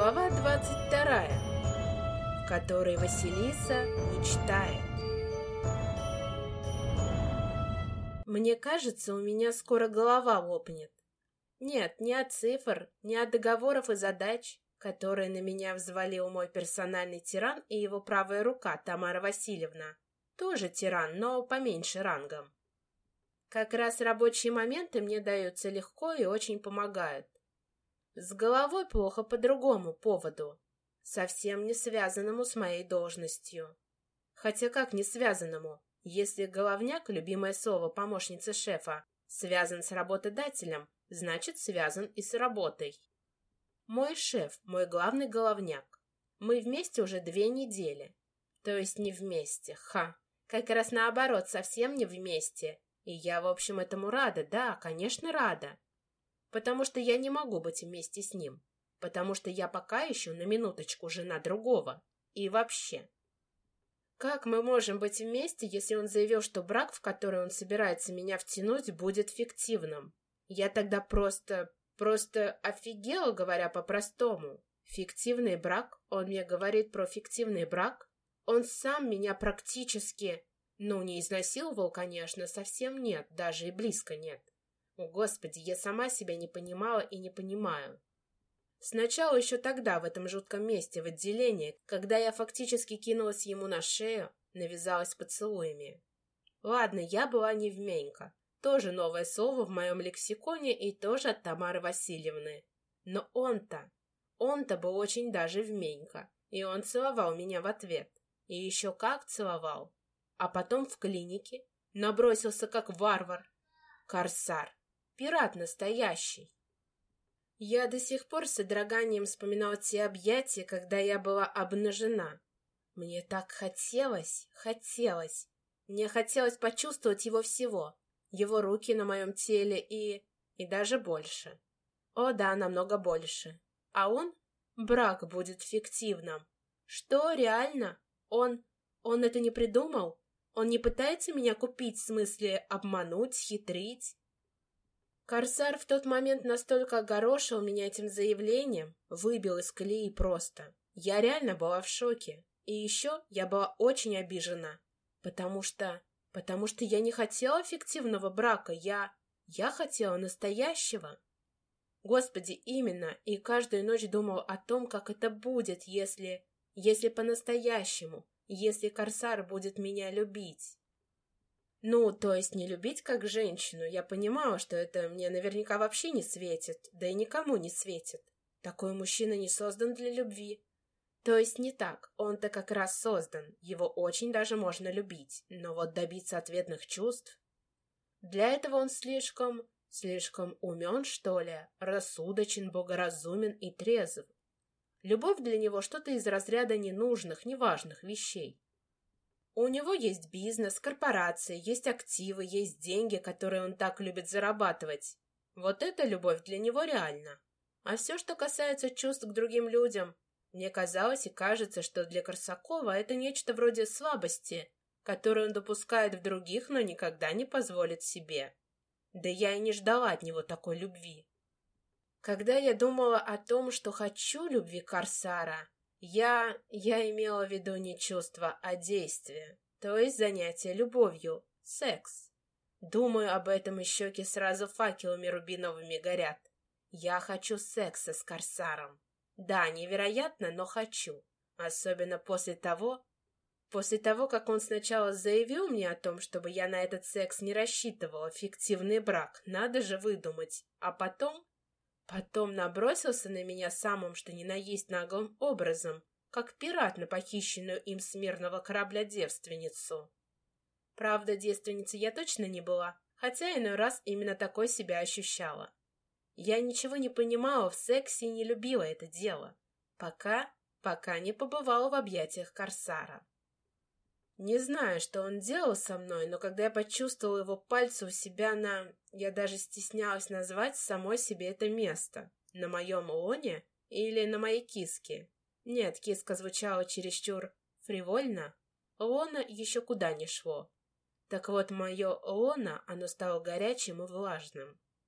Глава 22, в которой Василиса мечтает. Мне кажется, у меня скоро голова лопнет. Нет, не от цифр, не от договоров и задач, которые на меня взвалил мой персональный тиран и его правая рука Тамара Васильевна. Тоже тиран, но поменьше рангом. Как раз рабочие моменты мне даются легко и очень помогают. С головой плохо по другому поводу, совсем не связанному с моей должностью. Хотя как не связанному, если головняк, любимое слово помощницы шефа, связан с работодателем, значит связан и с работой. Мой шеф, мой главный головняк. Мы вместе уже 2 недели. То есть не вместе, как раз наоборот, совсем не вместе. И я, в общем, этому рада, да, конечно, рада. Потому что я не могу быть вместе с ним. Потому что я пока еще на минуточку жена другого. И вообще. Как мы можем быть вместе, если он заявил, что брак, в который он собирается меня втянуть, будет фиктивным? Я тогда просто офигела, говоря по-простому. Фиктивный брак? Он мне говорит про фиктивный брак? Он сам меня практически... не изнасиловал, конечно, совсем нет, даже и близко нет. О, Господи, я сама себя не понимала и не понимаю. Сначала еще тогда, в этом жутком месте, в отделении, когда я фактически кинулась ему на шею, навязалась поцелуями. Ладно, я была не вменька. Тоже новое слово в моем лексиконе и тоже от Тамары Васильевны. Но он-то был очень даже вменька. И он целовал меня в ответ. И еще как целовал. А потом в клинике набросился как варвар. Корсар. Пират настоящий. Я до сих пор с содроганием вспоминала те объятия, когда я была обнажена. Мне так хотелось. Мне хотелось почувствовать его всего. Его руки на моем теле и даже больше. О да, намного больше. А он? Брак будет фиктивным. Что, реально? Он это не придумал? Он не пытается меня купить, в смысле обмануть, схитрить? Корсар в тот момент настолько огорошил меня этим заявлением, выбил из колеи просто. Я реально была в шоке. И еще я была очень обижена. Потому что я не хотела фиктивного брака, я хотела настоящего. Господи, именно, и каждую ночь думала о том, как это будет, если по-настоящему, если Корсар будет меня любить. То есть не любить как женщину. Я понимала, что это мне наверняка вообще не светит, да и никому не светит. Такой мужчина не создан для любви. То есть не так, он-то как раз создан, его очень даже можно любить, но вот добиться ответных чувств... Для этого он слишком умен, что ли, рассудочен, богоразумен и трезв. Любовь для него что-то из разряда ненужных, неважных вещей. У него есть бизнес, корпорации, есть активы, есть деньги, которые он так любит зарабатывать. Вот это любовь для него реально. А все, что касается чувств к другим людям, мне казалось и кажется, что для Корсакова это нечто вроде слабости, которую он допускает в других, но никогда не позволит себе. Да я и не ждала от него такой любви. Когда я думала о том, что хочу любви Корсара, я имела в виду не чувство, а действие, то есть занятие любовью, секс. Думаю об этом, и щеки сразу факелами рубиновыми горят. Я хочу секса с Корсаром. Да, невероятно, но хочу. Особенно после того, как он сначала заявил мне о том, чтобы я на этот секс не рассчитывала, фиктивный брак, надо же выдумать, а потом набросился на меня самым что ни на есть наглым образом, как пират на похищенную им с мирного корабля девственницу. Правда, девственницей я точно не была, хотя иной раз именно такой себя ощущала. Я ничего не понимала в сексе и не любила это дело, пока не побывала в объятиях Корсара. Не знаю, что он делал со мной, но когда я почувствовала его пальцы у себя я даже стеснялась назвать самой себе это место. На моем лоне или на моей киске? Нет, киска звучала чересчур фривольно. Лона еще куда не шло. Так вот, мое лоно, оно стало горячим и влажным.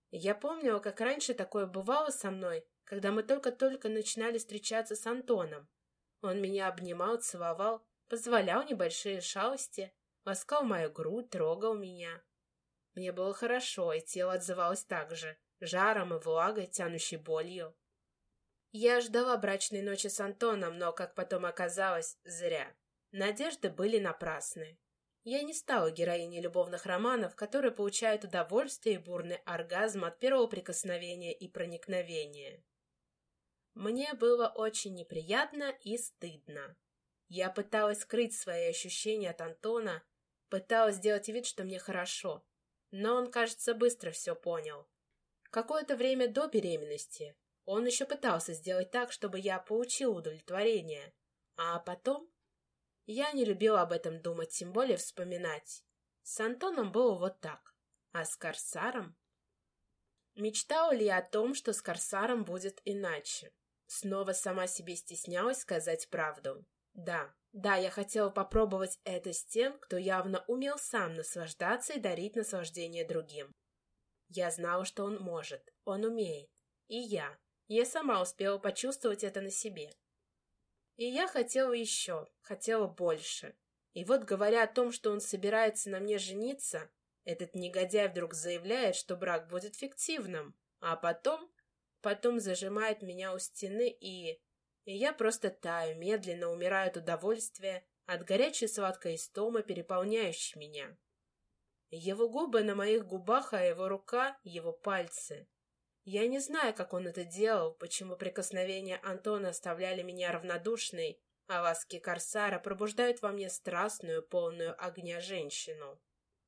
Я помнила, как раньше такое бывало со мной, когда мы только-только начинали встречаться с Антоном. Он меня обнимал, целовал, позволял небольшие шалости, ласкал мою грудь, трогал меня. Мне было хорошо, и тело отзывалось так же, жаром и влагой, тянущей болью. Я ждала брачной ночи с Антоном, но, как потом оказалось, зря. Надежды были напрасны. Я не стала героиней любовных романов, которые получают удовольствие и бурный оргазм от первого прикосновения и проникновения. Мне было очень неприятно и стыдно. Я пыталась скрыть свои ощущения от Антона, пыталась сделать вид, что мне хорошо. Но он, кажется, быстро все понял. Какое-то время до беременности он еще пытался сделать так, чтобы я получила удовлетворение. А потом... Я не любила об этом думать, тем более вспоминать. С Антоном было вот так. А с Корсаром? Мечтала ли я о том, что с Корсаром будет иначе? Снова сама себе стеснялась сказать правду. Да, я хотела попробовать это с тем, кто явно умел сам наслаждаться и дарить наслаждение другим. Я знала, что он может, он умеет. И я сама успела почувствовать это на себе. И я хотела еще, хотела больше. И вот, говоря о том, что он собирается на мне жениться, этот негодяй вдруг заявляет, что брак будет фиктивным, а потом зажимает меня у стены, и я просто таю, медленно умираю от удовольствия, от горячей сладкой истомы, переполняющей меня. Его губы на моих губах, а его рука — его пальцы. Я не знаю, как он это делал, почему прикосновения Антона оставляли меня равнодушной, а ласки Корсара пробуждают во мне страстную, полную огня женщину.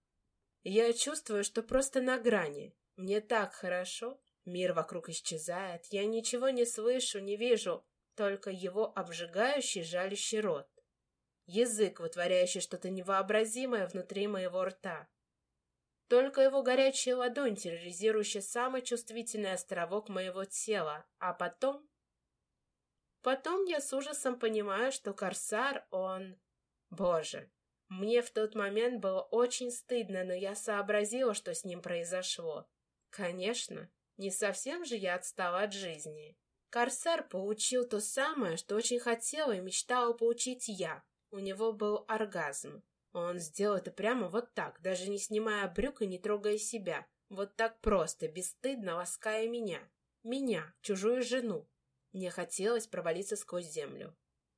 Я чувствую, что просто на грани. Мне так хорошо. Мир вокруг исчезает. Я ничего не слышу, не вижу, только его обжигающий, жалящий рот. Язык, вытворяющий что-то невообразимое внутри моего рта. Только его горячая ладонь, терроризирующая самый чувствительный островок моего тела. А потом... Потом я с ужасом понимаю, что Корсар, он... Боже, мне в тот момент было очень стыдно, но я сообразила, что с ним произошло. Конечно, не совсем же я отстала от жизни. Корсар получил то самое, что очень хотела и мечтала получить я. У него был оргазм. Он сделал это прямо вот так, даже не снимая брюк и не трогая себя. Вот так просто, бесстыдно лаская меня. Меня, чужую жену. Мне хотелось провалиться сквозь землю.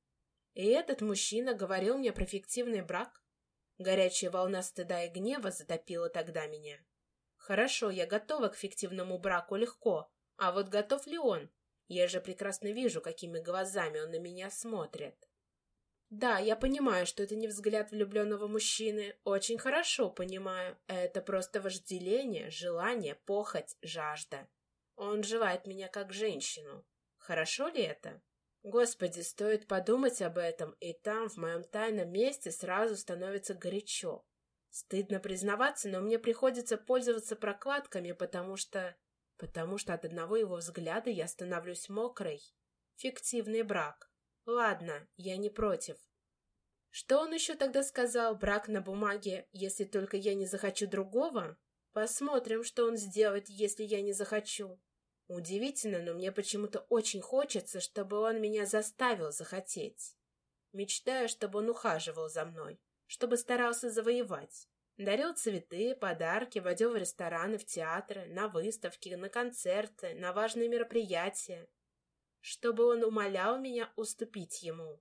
И этот мужчина говорил мне про фиктивный брак? Горячая волна стыда и гнева затопила тогда меня. Хорошо, я готова к фиктивному браку легко. А вот готов ли он? Я же прекрасно вижу, какими глазами он на меня смотрит. Да, я понимаю, что это не взгляд влюбленного мужчины. Очень хорошо понимаю. Это просто вожделение, желание, похоть, жажда. Он желает меня как женщину. Хорошо ли это? Господи, стоит подумать об этом, и там, в моем тайном месте, сразу становится горячо. Стыдно признаваться, но мне приходится пользоваться прокладками, потому что от одного его взгляда я становлюсь мокрой. Фиктивный брак. Ладно, я не против. Что он еще тогда сказал? Брак на бумаге, если только я не захочу другого? Посмотрим, что он сделает, если я не захочу. Удивительно, но мне почему-то очень хочется, чтобы он меня заставил захотеть. Мечтаю, чтобы он ухаживал за мной, чтобы старался завоевать. Дарил цветы, подарки, водил в рестораны, в театры, на выставки, на концерты, на важные мероприятия. Чтобы он умолял меня уступить ему.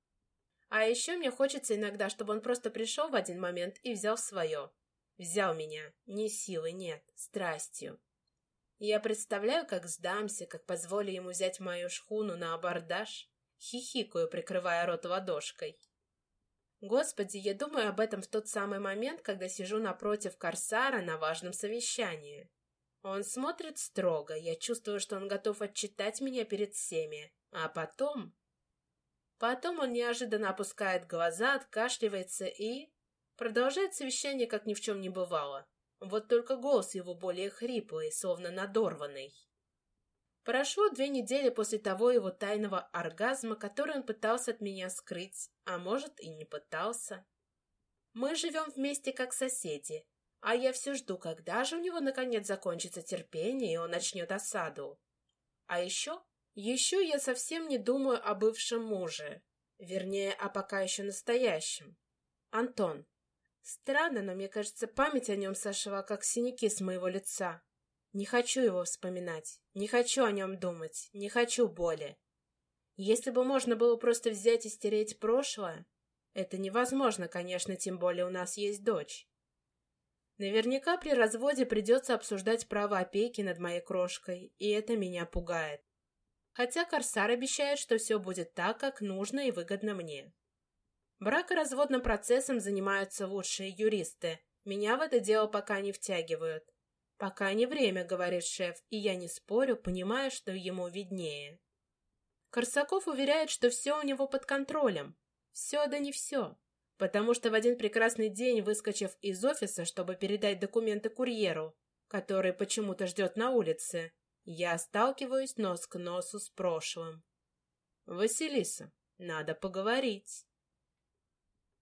А еще мне хочется иногда, чтобы он просто пришел в один момент и взял свое. Взял меня. Не силой, нет, страстью. Я представляю, как сдамся, как позволю ему взять мою шхуну на абордаж, хихикаю, прикрывая рот ладошкой. Господи, я думаю об этом в тот самый момент, когда сижу напротив Корсара на важном совещании. Он смотрит строго, я чувствую, что он готов отчитать меня перед всеми. А потом он неожиданно опускает глаза, откашливается и... продолжает совещание, как ни в чем не бывало. Вот только голос его более хриплый, словно надорванный. Прошло 2 недели после того его тайного оргазма, который он пытался от меня скрыть, а может и не пытался. Мы живем вместе как соседи. А я все жду, когда же у него наконец закончится терпение, и он начнет осаду. А еще я совсем не думаю о бывшем муже. Вернее, о пока еще настоящем. Антон. Странно, но мне кажется, память о нем сошла, как синяки с моего лица. Не хочу его вспоминать, не хочу о нем думать, не хочу боли. Если бы можно было просто взять и стереть прошлое, это невозможно, конечно, тем более у нас есть дочь. Наверняка при разводе придется обсуждать право опеки над моей крошкой, и это меня пугает. Хотя Корсар обещает, что все будет так, как нужно и выгодно мне. Бракоразводным процессом занимаются лучшие юристы. Меня в это дело пока не втягивают. Пока не время, говорит шеф, и я не спорю, понимая, что ему виднее. Корсаков уверяет, что все у него под контролем. Все да не все. Потому что в один прекрасный день, выскочив из офиса, чтобы передать документы курьеру, который почему-то ждет на улице, я сталкиваюсь нос к носу с прошлым. «Василиса, надо поговорить».